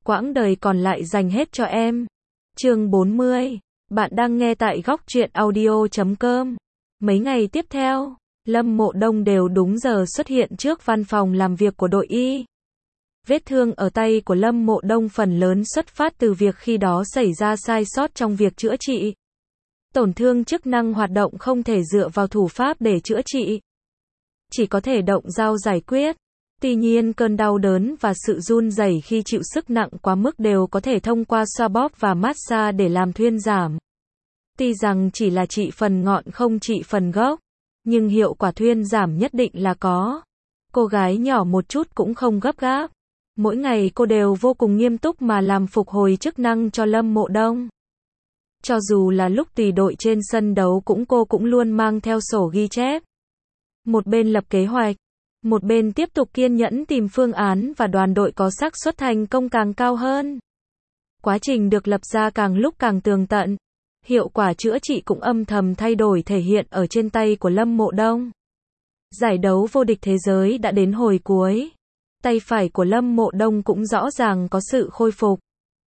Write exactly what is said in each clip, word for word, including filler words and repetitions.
quãng đời còn lại dành hết cho em. Chương bốn mươi. Bạn đang nghe tại góc truyện audio chấm com. Mấy ngày tiếp theo, Lâm Mộ Đông đều đúng giờ xuất hiện trước văn phòng làm việc của đội y. Vết thương ở tay của Lâm Mộ Đông phần lớn xuất phát từ việc khi đó xảy ra sai sót trong việc chữa trị. Tổn thương chức năng hoạt động không thể dựa vào thủ pháp để chữa trị, chỉ có thể động dao giải quyết. Tuy nhiên cơn đau đớn và sự run rẩy khi chịu sức nặng quá mức đều có thể thông qua xoa bóp và massage để làm thuyên giảm. Tuy rằng chỉ là trị phần ngọn không trị phần gốc, nhưng hiệu quả thuyên giảm nhất định là có. Cô gái nhỏ một chút cũng không gấp gáp. Mỗi ngày cô đều vô cùng nghiêm túc mà làm phục hồi chức năng cho Lâm Mộ Đông. Cho dù là lúc tùy đội trên sân đấu cũng cô cũng luôn mang theo sổ ghi chép. Một bên lập kế hoạch, một bên tiếp tục kiên nhẫn tìm phương án và đoàn đội có xác suất thành công càng cao hơn. Quá trình được lập ra càng lúc càng tường tận. Hiệu quả chữa trị cũng âm thầm thay đổi thể hiện ở trên tay của Lâm Mộ Đông. Giải đấu vô địch thế giới đã đến hồi cuối. Tay phải của Lâm Mộ Đông cũng rõ ràng có sự khôi phục.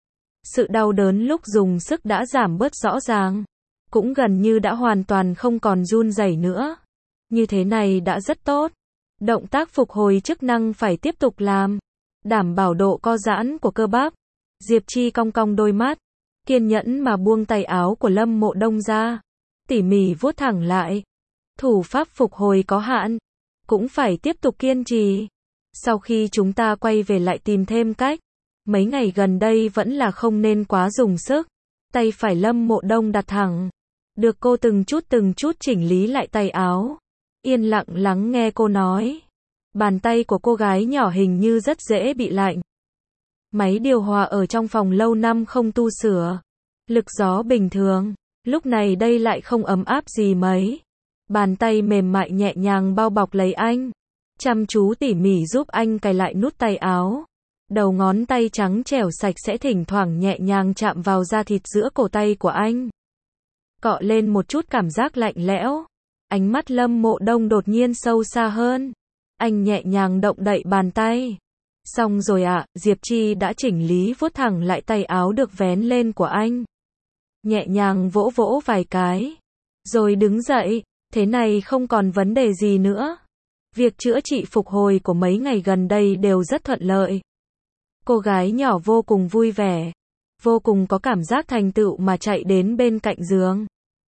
Sự đau đớn lúc dùng sức đã giảm bớt rõ ràng. Cũng gần như đã hoàn toàn không còn run rẩy nữa. Như thế này đã rất tốt. Động tác phục hồi chức năng phải tiếp tục làm. Đảm bảo độ co giãn của cơ bắp. Diệp Chi cong cong đôi mắt. Kiên nhẫn mà buông tay áo của Lâm Mộ Đông ra. Tỉ mỉ vuốt thẳng lại. Thủ pháp phục hồi có hạn. Cũng phải tiếp tục kiên trì. Sau khi chúng ta quay về lại tìm thêm cách. Mấy ngày gần đây vẫn là không nên quá dùng sức. Tay phải Lâm Mộ Đông đặt thẳng. Được cô từng chút từng chút chỉnh lý lại tay áo. Yên lặng lắng nghe cô nói. Bàn tay của cô gái nhỏ hình như rất dễ bị lạnh. Máy điều hòa ở trong phòng lâu năm không tu sửa. Lực gió bình thường. Lúc này đây lại không ấm áp gì mấy. Bàn tay mềm mại nhẹ nhàng bao bọc lấy anh. Chăm chú tỉ mỉ giúp anh cài lại nút tay áo. Đầu ngón tay trắng trẻo sạch sẽ thỉnh thoảng nhẹ nhàng chạm vào da thịt giữa cổ tay của anh. Cọ lên một chút cảm giác lạnh lẽo. Ánh mắt Lâm Mộ Đông đột nhiên sâu xa hơn. Anh nhẹ nhàng động đậy bàn tay. Xong rồi ạ, à, Diệp Chi đã chỉnh lý vuốt thẳng lại tay áo được vén lên của anh. Nhẹ nhàng vỗ vỗ vài cái. Rồi đứng dậy, thế này không còn vấn đề gì nữa. Việc chữa trị phục hồi của mấy ngày gần đây đều rất thuận lợi. Cô gái nhỏ vô cùng vui vẻ. Vô cùng có cảm giác thành tựu mà chạy đến bên cạnh giường.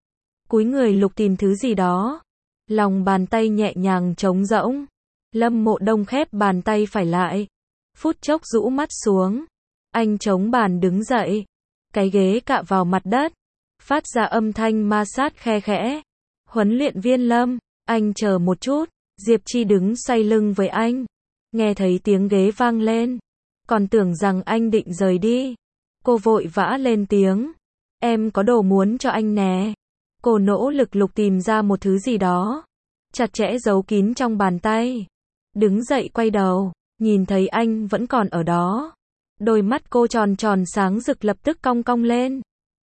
Cúi người lục tìm thứ gì đó. Lòng bàn tay nhẹ nhàng trống rỗng. Lâm Mộ Đông khép bàn tay phải lại. Phút chốc rũ mắt xuống. Anh chống bàn đứng dậy. Cái ghế cạ vào mặt đất. Phát ra âm thanh ma sát khe khẽ. Huấn luyện viên Lâm, anh chờ một chút. Diệp Chi đứng xoay lưng với anh. Nghe thấy tiếng ghế vang lên. Còn tưởng rằng anh định rời đi. Cô vội vã lên tiếng. Em có đồ muốn cho anh nè. Cô nỗ lực lục tìm ra một thứ gì đó. Chặt chẽ giấu kín trong bàn tay. Đứng dậy quay đầu. Nhìn thấy anh vẫn còn ở đó. Đôi mắt cô tròn tròn sáng rực lập tức cong cong lên.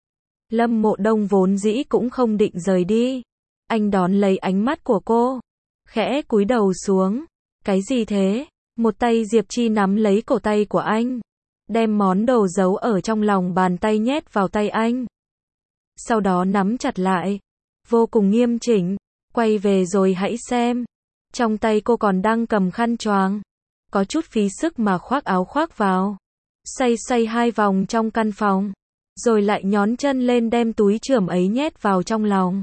Lâm Mộ Đông vốn dĩ cũng không định rời đi. Anh đón lấy ánh mắt của cô. Khẽ cúi đầu xuống. Cái gì thế? Một tay Diệp Chi nắm lấy cổ tay của anh. Đem món đồ giấu ở trong lòng bàn tay nhét vào tay anh. Sau đó nắm chặt lại. Vô cùng nghiêm chỉnh. Quay về rồi hãy xem. Trong tay cô còn đang cầm khăn choàng. Có chút phí sức mà khoác áo khoác vào. Xoay xoay hai vòng trong căn phòng. Rồi lại nhón chân lên đem túi chườm ấy nhét vào trong lòng.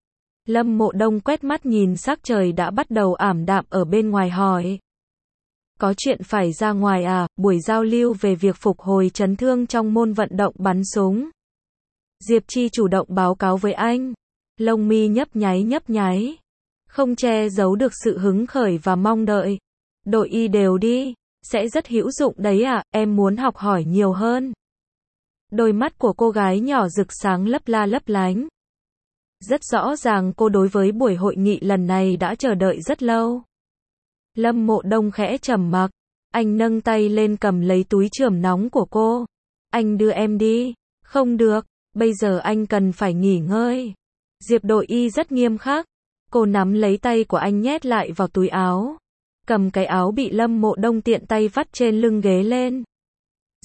Lâm Mộ Đông quét mắt nhìn sắc trời đã bắt đầu ảm đạm ở bên ngoài hỏi. Có chuyện phải ra ngoài à, buổi giao lưu về việc phục hồi chấn thương trong môn vận động bắn súng. Diệp Chi chủ động báo cáo với anh. Lông mi nhấp nháy nhấp nháy. Không che giấu được sự hứng khởi và mong đợi. Đội y đều đi, sẽ rất hữu dụng đấy à, em muốn học hỏi nhiều hơn. Đôi mắt của cô gái nhỏ rực sáng lấp la lấp lánh. Rất rõ ràng cô đối với buổi hội nghị lần này đã chờ đợi rất lâu. Lâm Mộ Đông khẽ trầm mặc. Anh nâng tay lên cầm lấy túi chườm nóng của cô. Anh đưa em đi. Không được, bây giờ anh cần phải nghỉ ngơi. Diệp đội y rất nghiêm khắc. Cô nắm lấy tay của anh nhét lại vào túi áo. Cầm cái áo bị Lâm Mộ Đông tiện tay vắt trên lưng ghế lên.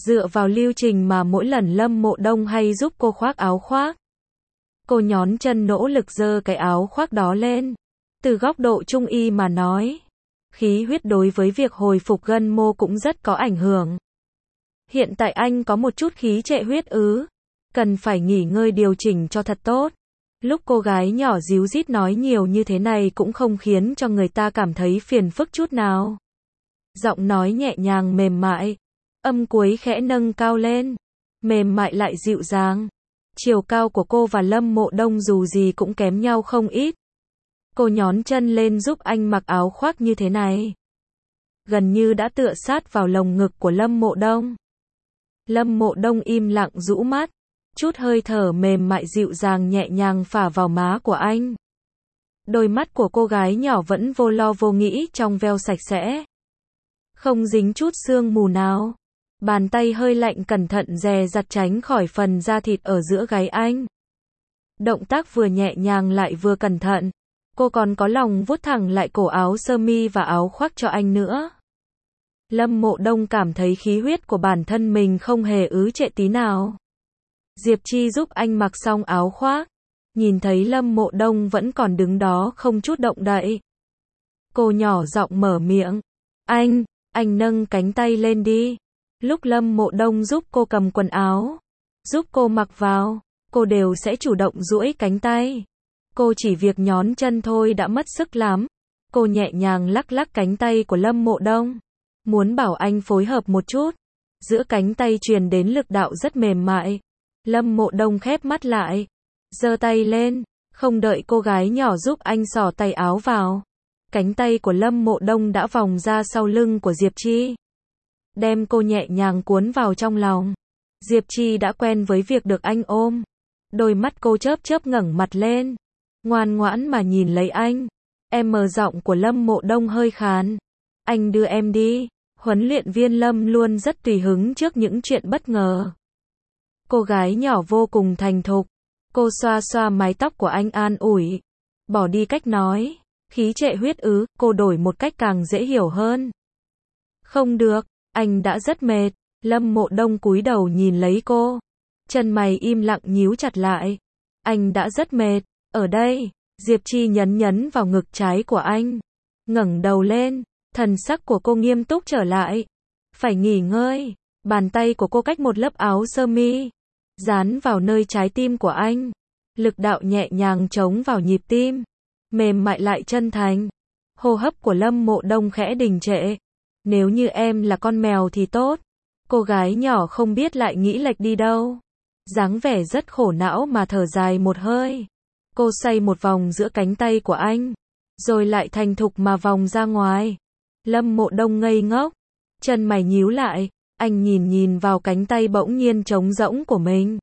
Dựa vào lưu trình mà mỗi lần Lâm Mộ Đông hay giúp cô khoác áo khoác. Cô nhón chân nỗ lực giơ cái áo khoác đó lên. Từ góc độ trung y mà nói, khí huyết đối với việc hồi phục gân mô cũng rất có ảnh hưởng. Hiện tại anh có một chút khí trệ huyết ứ, cần phải nghỉ ngơi điều chỉnh cho thật tốt. Lúc cô gái nhỏ díu dít nói nhiều như thế này cũng không khiến cho người ta cảm thấy phiền phức chút nào. Giọng nói nhẹ nhàng mềm mại, âm cuối khẽ nâng cao lên, mềm mại lại dịu dàng. Chiều cao của cô và Lâm Mộ Đông dù gì cũng kém nhau không ít. Cô nhón chân lên giúp anh mặc áo khoác như thế này, gần như đã tựa sát vào lồng ngực của Lâm Mộ Đông. Lâm Mộ Đông im lặng rũ mắt, chút hơi thở mềm mại dịu dàng nhẹ nhàng phả vào má của anh. Đôi mắt của cô gái nhỏ vẫn vô lo vô nghĩ trong veo sạch sẽ, không dính chút sương mù nào. Bàn tay hơi lạnh cẩn thận dè dặt tránh khỏi phần da thịt ở giữa gáy anh. Động tác vừa nhẹ nhàng lại vừa cẩn thận. Cô còn có lòng vuốt thẳng lại cổ áo sơ mi và áo khoác cho anh nữa. Lâm Mộ Đông cảm thấy khí huyết của bản thân mình không hề ứ trệ tí nào. Diệp Chi giúp anh mặc xong áo khoác, nhìn thấy Lâm Mộ Đông vẫn còn đứng đó không chút động đậy. Cô nhỏ giọng mở miệng, anh, anh nâng cánh tay lên đi. Lúc Lâm Mộ Đông giúp cô cầm quần áo, giúp cô mặc vào, cô đều sẽ chủ động duỗi cánh tay. Cô chỉ việc nhón chân thôi đã mất sức lắm. Cô nhẹ nhàng lắc lắc cánh tay của Lâm Mộ Đông, muốn bảo anh phối hợp một chút. Giữa cánh tay truyền đến lực đạo rất mềm mại. Lâm Mộ Đông khép mắt lại, giơ tay lên, không đợi cô gái nhỏ giúp anh xỏ tay áo vào. Cánh tay của Lâm Mộ Đông đã vòng ra sau lưng của Diệp Chi, đem cô nhẹ nhàng cuốn vào trong lòng. Diệp Chi đã quen với việc được anh ôm. Đôi mắt cô chớp chớp ngẩng mặt lên, ngoan ngoãn mà nhìn lấy anh. Em mờ giọng của Lâm Mộ Đông hơi khàn. Anh đưa em đi. Huấn luyện viên Lâm luôn rất tùy hứng trước những chuyện bất ngờ. Cô gái nhỏ vô cùng thành thục. Cô xoa xoa mái tóc của anh an ủi. Bỏ đi cách nói, khí trệ huyết ứ, cô đổi một cách càng dễ hiểu hơn. Không được, anh đã rất mệt. Lâm Mộ Đông cúi đầu nhìn lấy cô. Chân mày im lặng nhíu chặt lại. Anh đã rất mệt. Ở đây, Diệp Chi nhấn nhấn vào ngực trái của anh. Ngẩng đầu lên, thần sắc của cô nghiêm túc trở lại. Phải nghỉ ngơi. Bàn tay của cô cách một lớp áo sơ mi, dán vào nơi trái tim của anh. Lực đạo nhẹ nhàng chống vào nhịp tim, mềm mại lại chân thành. Hô hấp của Lâm Mộ Đông khẽ đình trệ. Nếu như em là con mèo thì tốt. Cô gái nhỏ không biết lại nghĩ lệch đi đâu. Dáng vẻ rất khổ não mà thở dài một hơi. Cô xoay một vòng giữa cánh tay của anh, rồi lại thành thục mà vòng ra ngoài. Lâm Mộ Đông ngây ngốc, chân mày nhíu lại, anh nhìn nhìn vào cánh tay bỗng nhiên trống rỗng của mình.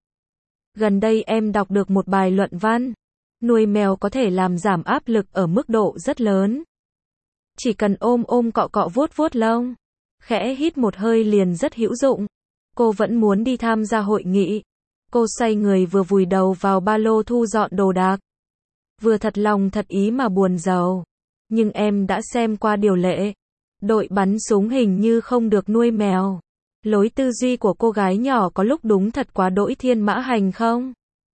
Gần đây em đọc được một bài luận văn, nuôi mèo có thể làm giảm áp lực ở mức độ rất lớn. Chỉ cần ôm ôm cọ cọ vuốt vuốt lông, khẽ hít một hơi liền rất hữu dụng. Cô vẫn muốn đi tham gia hội nghị. Cô xoay người vừa vùi đầu vào ba lô thu dọn đồ đạc. Vừa thật lòng thật ý mà buồn rầu. Nhưng em đã xem qua điều lệ. Đội bắn súng hình như không được nuôi mèo. Lối tư duy của cô gái nhỏ có lúc đúng thật quá đỗi thiên mã hành không?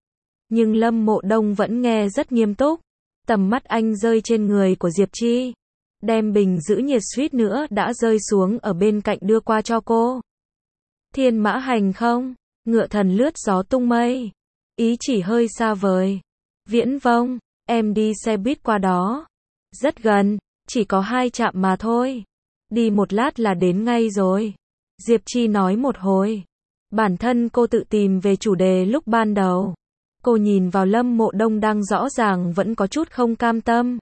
Nhưng Lâm Mộ Đông vẫn nghe rất nghiêm túc. Tầm mắt anh rơi trên người của Diệp Chi. Đem bình giữ nhiệt suýt nữa đã rơi xuống ở bên cạnh đưa qua cho cô. Thiên mã hành không? Ngựa thần lướt gió tung mây. Ý chỉ hơi xa vời. Viễn vông, em đi xe buýt qua đó. Rất gần, chỉ có hai trạm mà thôi. Đi một lát là đến ngay rồi. Diệp Chi nói một hồi. Bản thân cô tự tìm về chủ đề lúc ban đầu. Cô nhìn vào Lâm Mộ Đông đang rõ ràng vẫn có chút không cam tâm.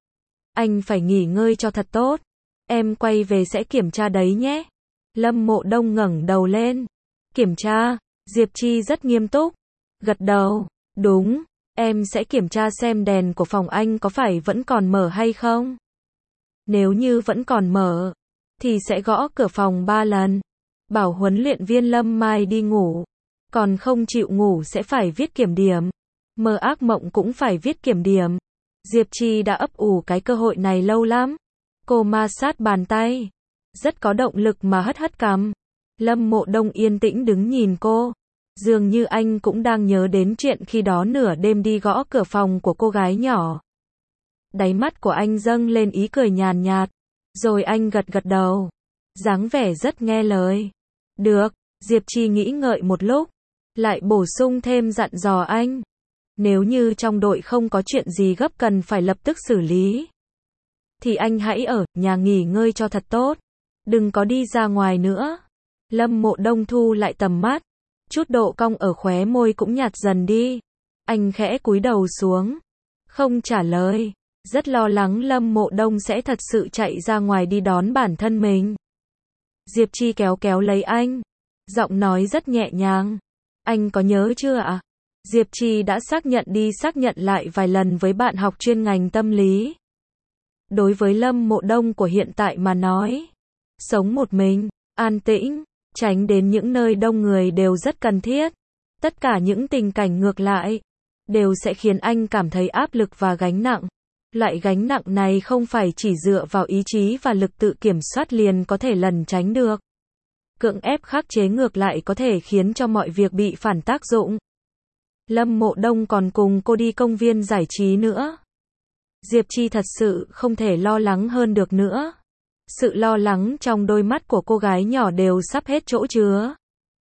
Anh phải nghỉ ngơi cho thật tốt. Em quay về sẽ kiểm tra đấy nhé. Lâm Mộ Đông ngẩng đầu lên. Kiểm tra? Diệp Chi rất nghiêm túc. Gật đầu. Đúng, em sẽ kiểm tra xem đèn của phòng anh có phải vẫn còn mở hay không. Nếu như vẫn còn mở, thì sẽ gõ cửa phòng ba lần. Bảo huấn luyện viên Lâm mai đi ngủ. Còn không chịu ngủ sẽ phải viết kiểm điểm. Mơ ác mộng cũng phải viết kiểm điểm. Diệp Chi đã ấp ủ cái cơ hội này lâu lắm. Cô ma sát bàn tay, rất có động lực mà hất hất cằm. Lâm Mộ Đông yên tĩnh đứng nhìn cô. Dường như anh cũng đang nhớ đến chuyện khi đó nửa đêm đi gõ cửa phòng của cô gái nhỏ. Đáy mắt của anh dâng lên ý cười nhàn nhạt. Rồi anh gật gật đầu. Dáng vẻ rất nghe lời. Được, Diệp Chi nghĩ ngợi một lúc. Lại bổ sung thêm dặn dò anh. Nếu như trong đội không có chuyện gì gấp cần phải lập tức xử lý, thì anh hãy ở nhà nghỉ ngơi cho thật tốt. Đừng có đi ra ngoài nữa. Lâm Mộ Đông thu lại tầm mắt. Chút độ cong ở khóe môi cũng nhạt dần đi. Anh khẽ cúi đầu xuống. Không trả lời. Rất lo lắng Lâm Mộ Đông sẽ thật sự chạy ra ngoài đi đón bản thân mình. Diệp Chi kéo kéo lấy anh. Giọng nói rất nhẹ nhàng. Anh có nhớ chưa ạ? Diệp Chi đã xác nhận đi xác nhận lại vài lần với bạn học chuyên ngành tâm lý. Đối với Lâm Mộ Đông của hiện tại mà nói, sống một mình, an tĩnh, tránh đến những nơi đông người đều rất cần thiết. Tất cả những tình cảnh ngược lại, đều sẽ khiến anh cảm thấy áp lực và gánh nặng. Loại gánh nặng này không phải chỉ dựa vào ý chí và lực tự kiểm soát liền có thể lẩn tránh được. Cưỡng ép khắc chế ngược lại có thể khiến cho mọi việc bị phản tác dụng. Lâm Mộ Đông còn cùng cô đi công viên giải trí nữa. Diệp Chi thật sự không thể lo lắng hơn được nữa. Sự lo lắng trong đôi mắt của cô gái nhỏ đều sắp hết chỗ chứa.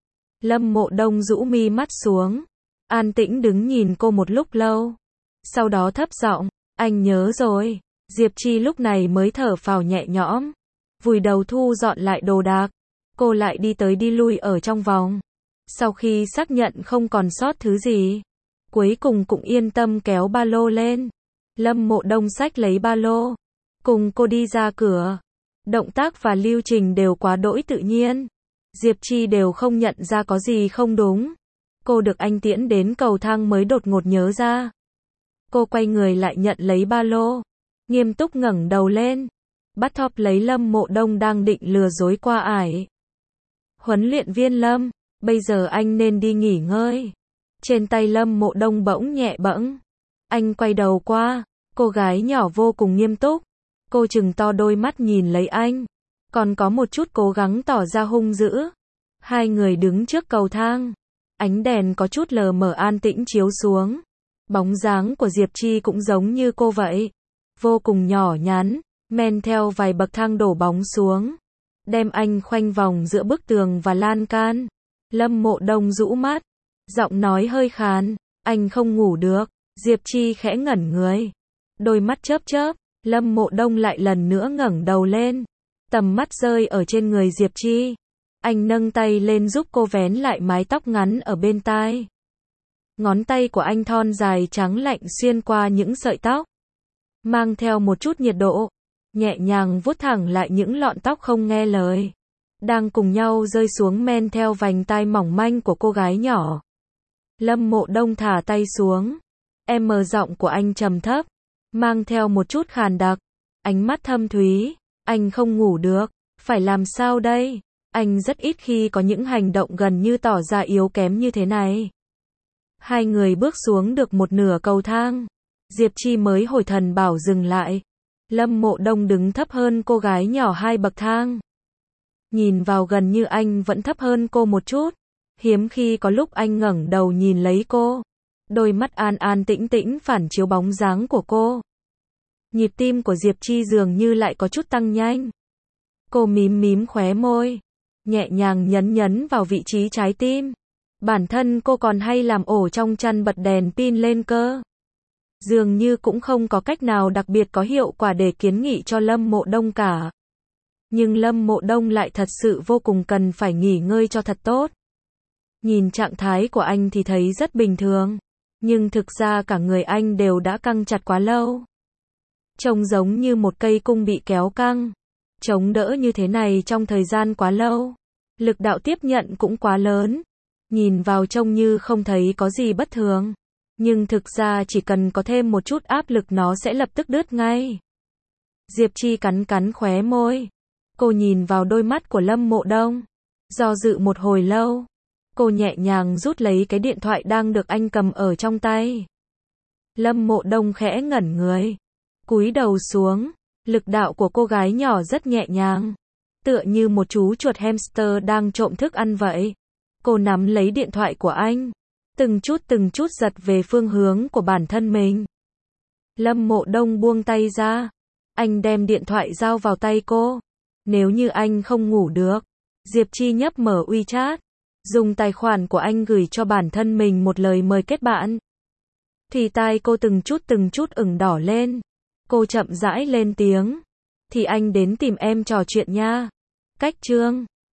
Lâm Mộ Đông rũ mi mắt xuống, an tĩnh đứng nhìn cô một lúc lâu. Sau đó thấp giọng, anh nhớ rồi. Diệp Chi lúc này mới thở phào nhẹ nhõm, vùi đầu thu dọn lại đồ đạc. Cô lại đi tới đi lui ở trong vòng. Sau khi xác nhận không còn sót thứ gì, cuối cùng cũng yên tâm kéo ba lô lên. Lâm Mộ Đông xách lấy ba lô, cùng cô đi ra cửa. Động tác và lưu trình đều quá đỗi tự nhiên. Diệp Chi đều không nhận ra có gì không đúng. Cô được anh tiễn đến cầu thang mới đột ngột nhớ ra. Cô quay người lại nhận lấy ba lô, nghiêm túc ngẩng đầu lên, bắt thóp lấy Lâm Mộ Đông đang định lừa dối qua ải. Huấn luyện viên Lâm, bây giờ anh nên đi nghỉ ngơi. Trên tay Lâm Mộ Đông bỗng nhẹ bẫng. Anh quay đầu qua, cô gái nhỏ vô cùng nghiêm túc. Cô trừng to đôi mắt nhìn lấy anh, còn có một chút cố gắng tỏ ra hung dữ. Hai người đứng trước cầu thang, ánh đèn có chút lờ mờ an tĩnh chiếu xuống. Bóng dáng của Diệp Chi cũng giống như cô vậy, vô cùng nhỏ nhắn, men theo vài bậc thang đổ bóng xuống, đem anh khoanh vòng giữa bức tường và lan can. Lâm Mộ Đông rũ mắt, giọng nói hơi khàn, anh không ngủ được. Diệp Chi khẽ ngẩn người, đôi mắt chớp chớp. Lâm Mộ Đông lại lần nữa ngẩng đầu lên, tầm mắt rơi ở trên người Diệp Chi. Anh nâng tay lên giúp cô vén lại mái tóc ngắn ở bên tai. Ngón tay của anh thon dài trắng lạnh xuyên qua những sợi tóc, mang theo một chút nhiệt độ, nhẹ nhàng vuốt thẳng lại những lọn tóc không nghe lời, đang cùng nhau rơi xuống men theo vành tai mỏng manh của cô gái nhỏ. Lâm Mộ Đông thả tay xuống, em mờ giọng của anh trầm thấp, mang theo một chút khàn đặc, ánh mắt thâm thúy. Anh không ngủ được, phải làm sao đây? Anh rất ít khi có những hành động gần như tỏ ra yếu kém như thế này. Hai người bước xuống được một nửa cầu thang, Diệp Chi mới hồi thần bảo dừng lại. Lâm Mộ Đông đứng thấp hơn cô gái nhỏ hai bậc thang. Nhìn vào gần như anh vẫn thấp hơn cô một chút. Hiếm khi có lúc anh ngẩng đầu nhìn lấy cô. Đôi mắt an an tĩnh tĩnh phản chiếu bóng dáng của cô. Nhịp tim của Diệp Chi dường như lại có chút tăng nhanh. Cô mím mím khóe môi, nhẹ nhàng nhấn nhấn vào vị trí trái tim. Bản thân cô còn hay làm ổ trong chăn bật đèn pin lên cơ. Dường như cũng không có cách nào đặc biệt có hiệu quả để kiến nghị cho Lâm Mộ Đông cả. Nhưng Lâm Mộ Đông lại thật sự vô cùng cần phải nghỉ ngơi cho thật tốt. Nhìn trạng thái của anh thì thấy rất bình thường, nhưng thực ra cả người anh đều đã căng chặt quá lâu. Trông giống như một cây cung bị kéo căng. Chống đỡ như thế này trong thời gian quá lâu. Lực đạo tiếp nhận cũng quá lớn. Nhìn vào trông như không thấy có gì bất thường. Nhưng thực ra chỉ cần có thêm một chút áp lực nó sẽ lập tức đứt ngay. Diệp Chi cắn cắn khóe môi. Cô nhìn vào đôi mắt của Lâm Mộ Đông. Do dự một hồi lâu. Cô nhẹ nhàng rút lấy cái điện thoại đang được anh cầm ở trong tay. Lâm Mộ Đông khẽ ngẩn người, cúi đầu xuống. Lực đạo của cô gái nhỏ rất nhẹ nhàng. tựa như một chú chuột hamster đang trộm thức ăn vậy. Cô nắm lấy điện thoại của anh, từng chút từng chút giật về phương hướng của bản thân mình. Lâm Mộ Đông buông tay ra, anh đem điện thoại giao vào tay cô. Nếu như anh không ngủ được, Diệp Chi nhấp mở WeChat, dùng tài khoản của anh gửi cho bản thân mình một lời mời kết bạn. Thì tai cô từng chút từng chút ửng đỏ lên. Cô chậm rãi lên tiếng. Thì anh đến tìm em trò chuyện nha. Cách chương